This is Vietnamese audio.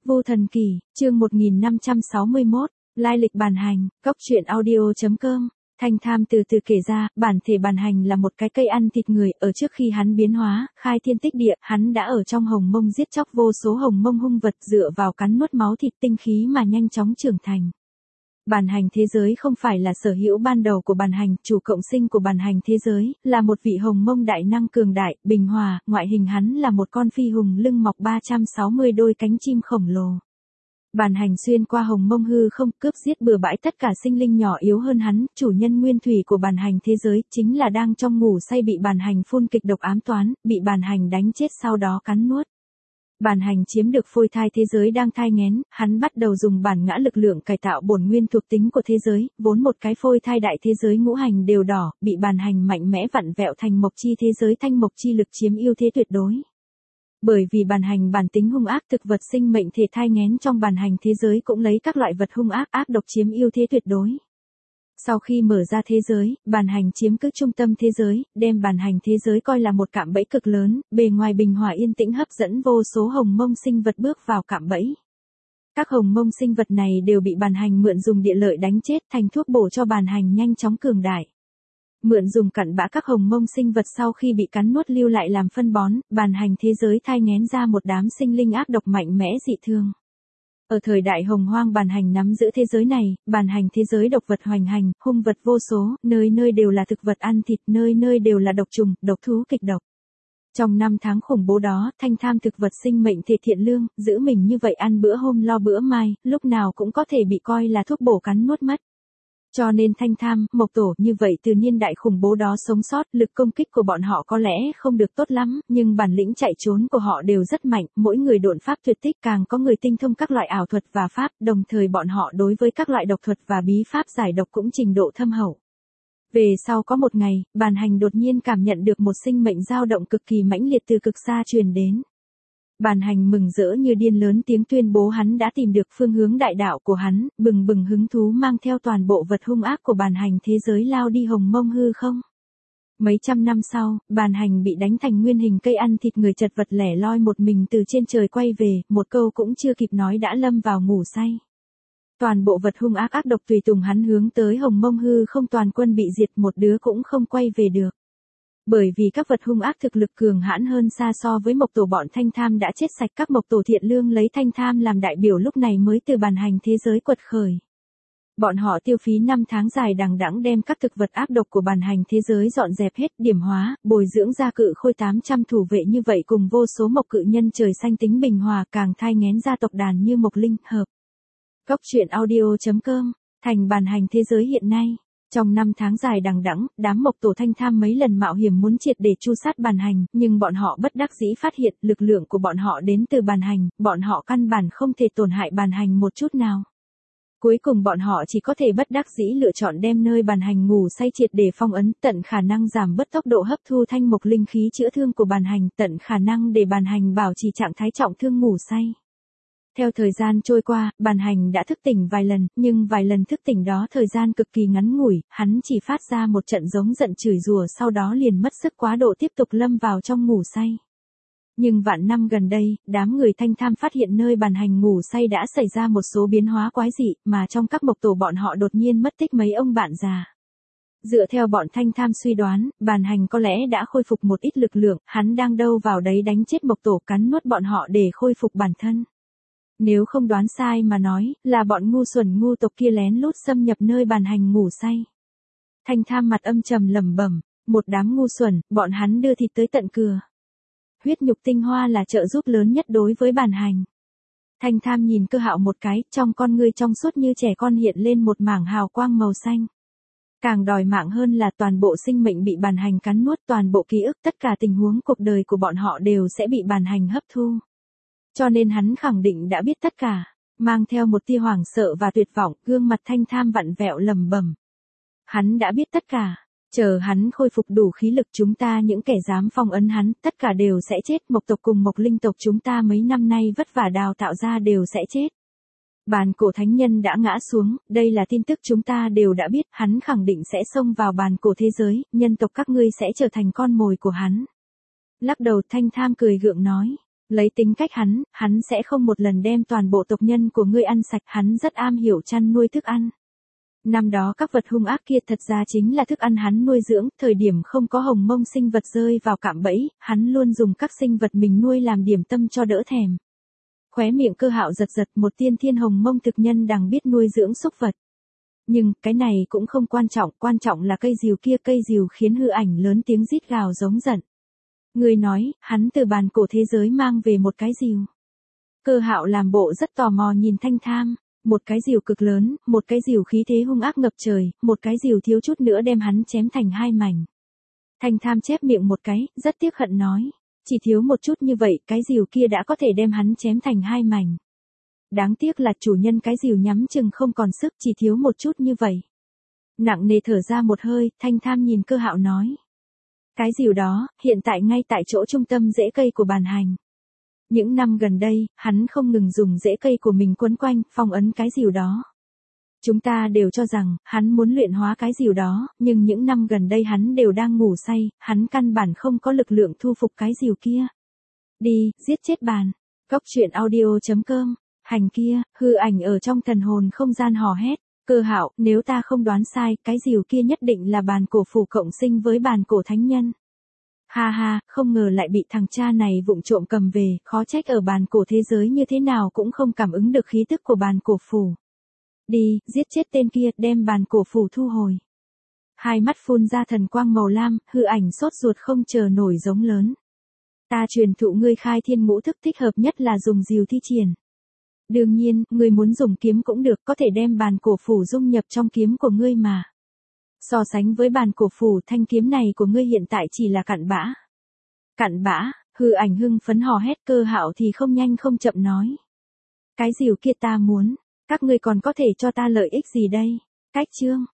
Vô Thần Kỳ, chương 1561, lai lịch bàn hành, góc truyện audio.com. Thanh Tham từ từ kể ra, bản thể bàn hành là một cái cây ăn thịt người, ở trước khi hắn biến hóa, khai thiên tích địa, hắn đã ở trong hồng mông giết chóc vô số hồng mông hung vật dựa vào cắn nuốt máu thịt tinh khí mà nhanh chóng trưởng thành. Bàn hành thế giới không phải là sở hữu ban đầu của bàn hành, chủ cộng sinh của bàn hành thế giới, là một vị hồng mông đại năng cường đại, bình hòa, ngoại hình hắn là một con phi hùng lưng mọc 360 đôi cánh chim khổng lồ. Bàn hành xuyên qua hồng mông hư không, cướp giết bừa bãi tất cả sinh linh nhỏ yếu hơn hắn, chủ nhân nguyên thủy của bàn hành thế giới, chính là đang trong ngủ say bị bàn hành phun kịch độc ám toán, bị bàn hành đánh chết sau đó cắn nuốt. Bàn hành chiếm được phôi thai thế giới đang thai nghén, hắn bắt đầu dùng bản ngã lực lượng cải tạo bổn nguyên thuộc tính của thế giới, vốn một cái phôi thai đại thế giới ngũ hành đều đỏ, bị bàn hành mạnh mẽ vặn vẹo thành mộc chi thế giới thanh mộc chi lực chiếm ưu thế tuyệt đối. Bởi vì bàn hành bản tính hung ác, thực vật sinh mệnh thể thai nghén trong bàn hành thế giới cũng lấy các loại vật hung ác ác độc chiếm ưu thế tuyệt đối. Sau khi mở ra thế giới, bàn hành chiếm cứ trung tâm thế giới, đem bàn hành thế giới coi là một cạm bẫy cực lớn, bề ngoài bình hòa yên tĩnh hấp dẫn vô số hồng mông sinh vật bước vào cạm bẫy. Các hồng mông sinh vật này đều bị bàn hành mượn dùng địa lợi đánh chết thành thuốc bổ cho bàn hành nhanh chóng cường đại. Mượn dùng cặn bã các hồng mông sinh vật sau khi bị cắn nuốt lưu lại làm phân bón, bàn hành thế giới thai nghén ra một đám sinh linh ác độc mạnh mẽ dị thường. Ở thời đại hồng hoang bàn hành nắm giữ thế giới này, bàn hành thế giới độc vật hoành hành, hung vật vô số, nơi nơi đều là thực vật ăn thịt, nơi nơi đều là độc trùng, độc thú kịch độc. Trong năm tháng khủng bố đó, Thanh Tham thực vật sinh mệnh thể thiện lương, giữ mình như vậy ăn bữa hôm lo bữa mai, lúc nào cũng có thể bị coi là thuốc bổ cắn nuốt mất. Cho nên Thanh Tham, Mộc Tổ như vậy từ niên đại khủng bố đó sống sót, lực công kích của bọn họ có lẽ không được tốt lắm, nhưng bản lĩnh chạy trốn của họ đều rất mạnh, mỗi người độn pháp tuyệt tích, càng có người tinh thông các loại ảo thuật và pháp, đồng thời bọn họ đối với các loại độc thuật và bí pháp giải độc cũng trình độ thâm hậu. Về sau có một ngày, bàn hành đột nhiên cảm nhận được một sinh mệnh dao động cực kỳ mãnh liệt từ cực xa truyền đến. Bàn hành mừng rỡ như điên lớn tiếng tuyên bố hắn đã tìm được phương hướng đại đạo của hắn, bừng bừng hứng thú mang theo toàn bộ vật hung ác của bàn hành thế giới lao đi hồng mông hư không. Mấy trăm năm sau, bàn hành bị đánh thành nguyên hình cây ăn thịt người chật vật lẻ loi một mình từ trên trời quay về, một câu cũng chưa kịp nói đã lâm vào ngủ say. Toàn bộ vật hung ác ác độc tùy tùng hắn hướng tới hồng mông hư không, toàn quân bị diệt, một đứa cũng không quay về được. Bởi vì các vật hung ác thực lực cường hãn hơn xa so với Mộc Tổ, bọn Thanh Tham đã chết sạch, các Mộc Tổ thiện lương lấy Thanh Tham làm đại biểu lúc này mới từ bàn hành thế giới quật khởi. Bọn họ tiêu phí 5 tháng dài đằng đẵng đem các thực vật ác độc của bàn hành thế giới dọn dẹp hết, điểm hóa, bồi dưỡng ra cự khôi 800 thủ vệ như vậy cùng vô số mộc cự nhân trời xanh tính bình hòa, càng thai nghén ra tộc đàn như mộc linh hợp. Góc truyện audio.com, thành bàn hành thế giới hiện nay. Trong 5 tháng dài đằng đẵng, đám Mộc Tổ Thanh Tham mấy lần mạo hiểm muốn triệt để tru sát bàn hành, nhưng bọn họ bất đắc dĩ phát hiện lực lượng của bọn họ đến từ bàn hành, bọn họ căn bản không thể tổn hại bàn hành một chút nào. Cuối cùng bọn họ chỉ có thể bất đắc dĩ lựa chọn đem nơi bàn hành ngủ say triệt để phong ấn, tận khả năng giảm bớt tốc độ hấp thu thanh mộc linh khí chữa thương của bàn hành, tận khả năng để bàn hành bảo trì trạng thái trọng thương ngủ say. Theo thời gian trôi qua, bàn hành đã thức tỉnh vài lần, nhưng vài lần thức tỉnh đó thời gian cực kỳ ngắn ngủi, hắn chỉ phát ra một trận giống giận chửi rủa, sau đó liền mất sức quá độ tiếp tục lâm vào trong ngủ say. Nhưng vạn năm gần đây, đám người Thanh Tham phát hiện nơi bàn hành ngủ say đã xảy ra một số biến hóa quái dị, mà trong các Mộc Tổ bọn họ đột nhiên mất tích mấy ông bạn già. Dựa theo bọn Thanh Tham suy đoán, bàn hành có lẽ đã khôi phục một ít lực lượng, hắn đang đâu vào đấy đánh chết Mộc Tổ, cắn nuốt bọn họ để khôi phục bản thân. Nếu không đoán sai mà nói, là bọn ngu xuẩn ngu tộc kia lén lút xâm nhập nơi bàn hành ngủ say. Thanh Tham mặt âm trầm lẩm bẩm, một đám ngu xuẩn, bọn hắn đưa thịt tới tận cửa. Huyết nhục tinh hoa là trợ giúp lớn nhất đối với bàn hành. Thanh Tham nhìn Cơ Hạo một cái, trong con ngươi trong suốt như trẻ con hiện lên một mảng hào quang màu xanh. Càng đòi mạng hơn là toàn bộ sinh mệnh bị bàn hành cắn nuốt, toàn bộ ký ức, tất cả tình huống cuộc đời của bọn họ đều sẽ bị bàn hành hấp thu. Cho nên hắn khẳng định đã biết tất cả, mang theo một tia hoảng sợ và tuyệt vọng, gương mặt Thanh Tham vặn vẹo lẩm bẩm. Hắn đã biết tất cả, chờ hắn khôi phục đủ khí lực, chúng ta những kẻ dám phong ấn hắn, tất cả đều sẽ chết, Mộc tộc cùng Mộc linh tộc chúng ta mấy năm nay vất vả đào tạo ra đều sẽ chết. Bàn cổ thánh nhân đã ngã xuống, đây là tin tức chúng ta đều đã biết, hắn khẳng định sẽ xông vào bàn cổ thế giới, nhân tộc các ngươi sẽ trở thành con mồi của hắn. Lắc đầu Thanh Tham cười gượng nói. Lấy tính cách hắn sẽ không một lần đem toàn bộ tộc nhân của ngươi ăn sạch, hắn rất am hiểu chăn nuôi thức ăn. Năm đó các vật hung ác kia thật ra chính là thức ăn hắn nuôi dưỡng, thời điểm không có hồng mông sinh vật rơi vào cạm bẫy, hắn luôn dùng các sinh vật mình nuôi làm điểm tâm cho đỡ thèm. Khóe miệng Cơ Hạo giật giật, một tiên thiên hồng mông thực nhân đằng biết nuôi dưỡng súc vật. Nhưng, cái này cũng không quan trọng là cây rìu kia, cây rìu khiến Hư Ảnh lớn tiếng rít gào giống giận. Người nói, hắn từ bàn cổ thế giới mang về một cái rìu. Cơ Hạo làm bộ rất tò mò nhìn Thanh Tham, một cái rìu cực lớn, một cái rìu khí thế hung ác ngập trời, một cái rìu thiếu chút nữa đem hắn chém thành hai mảnh. Thanh Tham chép miệng một cái, rất tiếc hận nói, chỉ thiếu một chút như vậy, cái rìu kia đã có thể đem hắn chém thành hai mảnh. Đáng tiếc là chủ nhân cái rìu nhắm chừng không còn sức, chỉ thiếu một chút như vậy. Nặng nề thở ra một hơi, Thanh Tham nhìn Cơ Hạo nói. Cái rìu đó, hiện tại ngay tại chỗ trung tâm rễ cây của bàn hành. Những năm gần đây, hắn không ngừng dùng rễ cây của mình quấn quanh, phong ấn cái rìu đó. Chúng ta đều cho rằng, hắn muốn luyện hóa cái rìu đó, nhưng những năm gần đây hắn đều đang ngủ say, hắn căn bản không có lực lượng thu phục cái rìu kia. Đi, giết chết bàn. Cốc truyện audio.com. Hành kia, Hư Ảnh ở trong thần hồn không gian hò hét. Cơ Hạo, nếu ta không đoán sai, cái rìu kia nhất định là bàn cổ phủ cộng sinh với bàn cổ thánh nhân. Ha ha, không ngờ lại bị thằng cha này vụng trộm cầm về, khó trách ở bàn cổ thế giới như thế nào cũng không cảm ứng được khí tức của bàn cổ phủ. Đi, giết chết tên kia, đem bàn cổ phủ thu hồi. Hai mắt phun ra thần quang màu lam, Hư Ảnh sốt ruột không chờ nổi giống lớn. Ta truyền thụ ngươi khai thiên ngũ thức, thích hợp nhất là dùng rìu thi triển. Đương nhiên, ngươi muốn dùng kiếm cũng được, có thể đem bàn cổ phủ dung nhập trong kiếm của ngươi mà. So sánh với bàn cổ phủ, thanh kiếm này của ngươi hiện tại chỉ là cặn bã. Cặn bã, Hư Ảnh hưng phấn hò hét. Cơ Hạo thì không nhanh không chậm nói. Cái rìu kia ta muốn, các ngươi còn có thể cho ta lợi ích gì đây? Cách chương.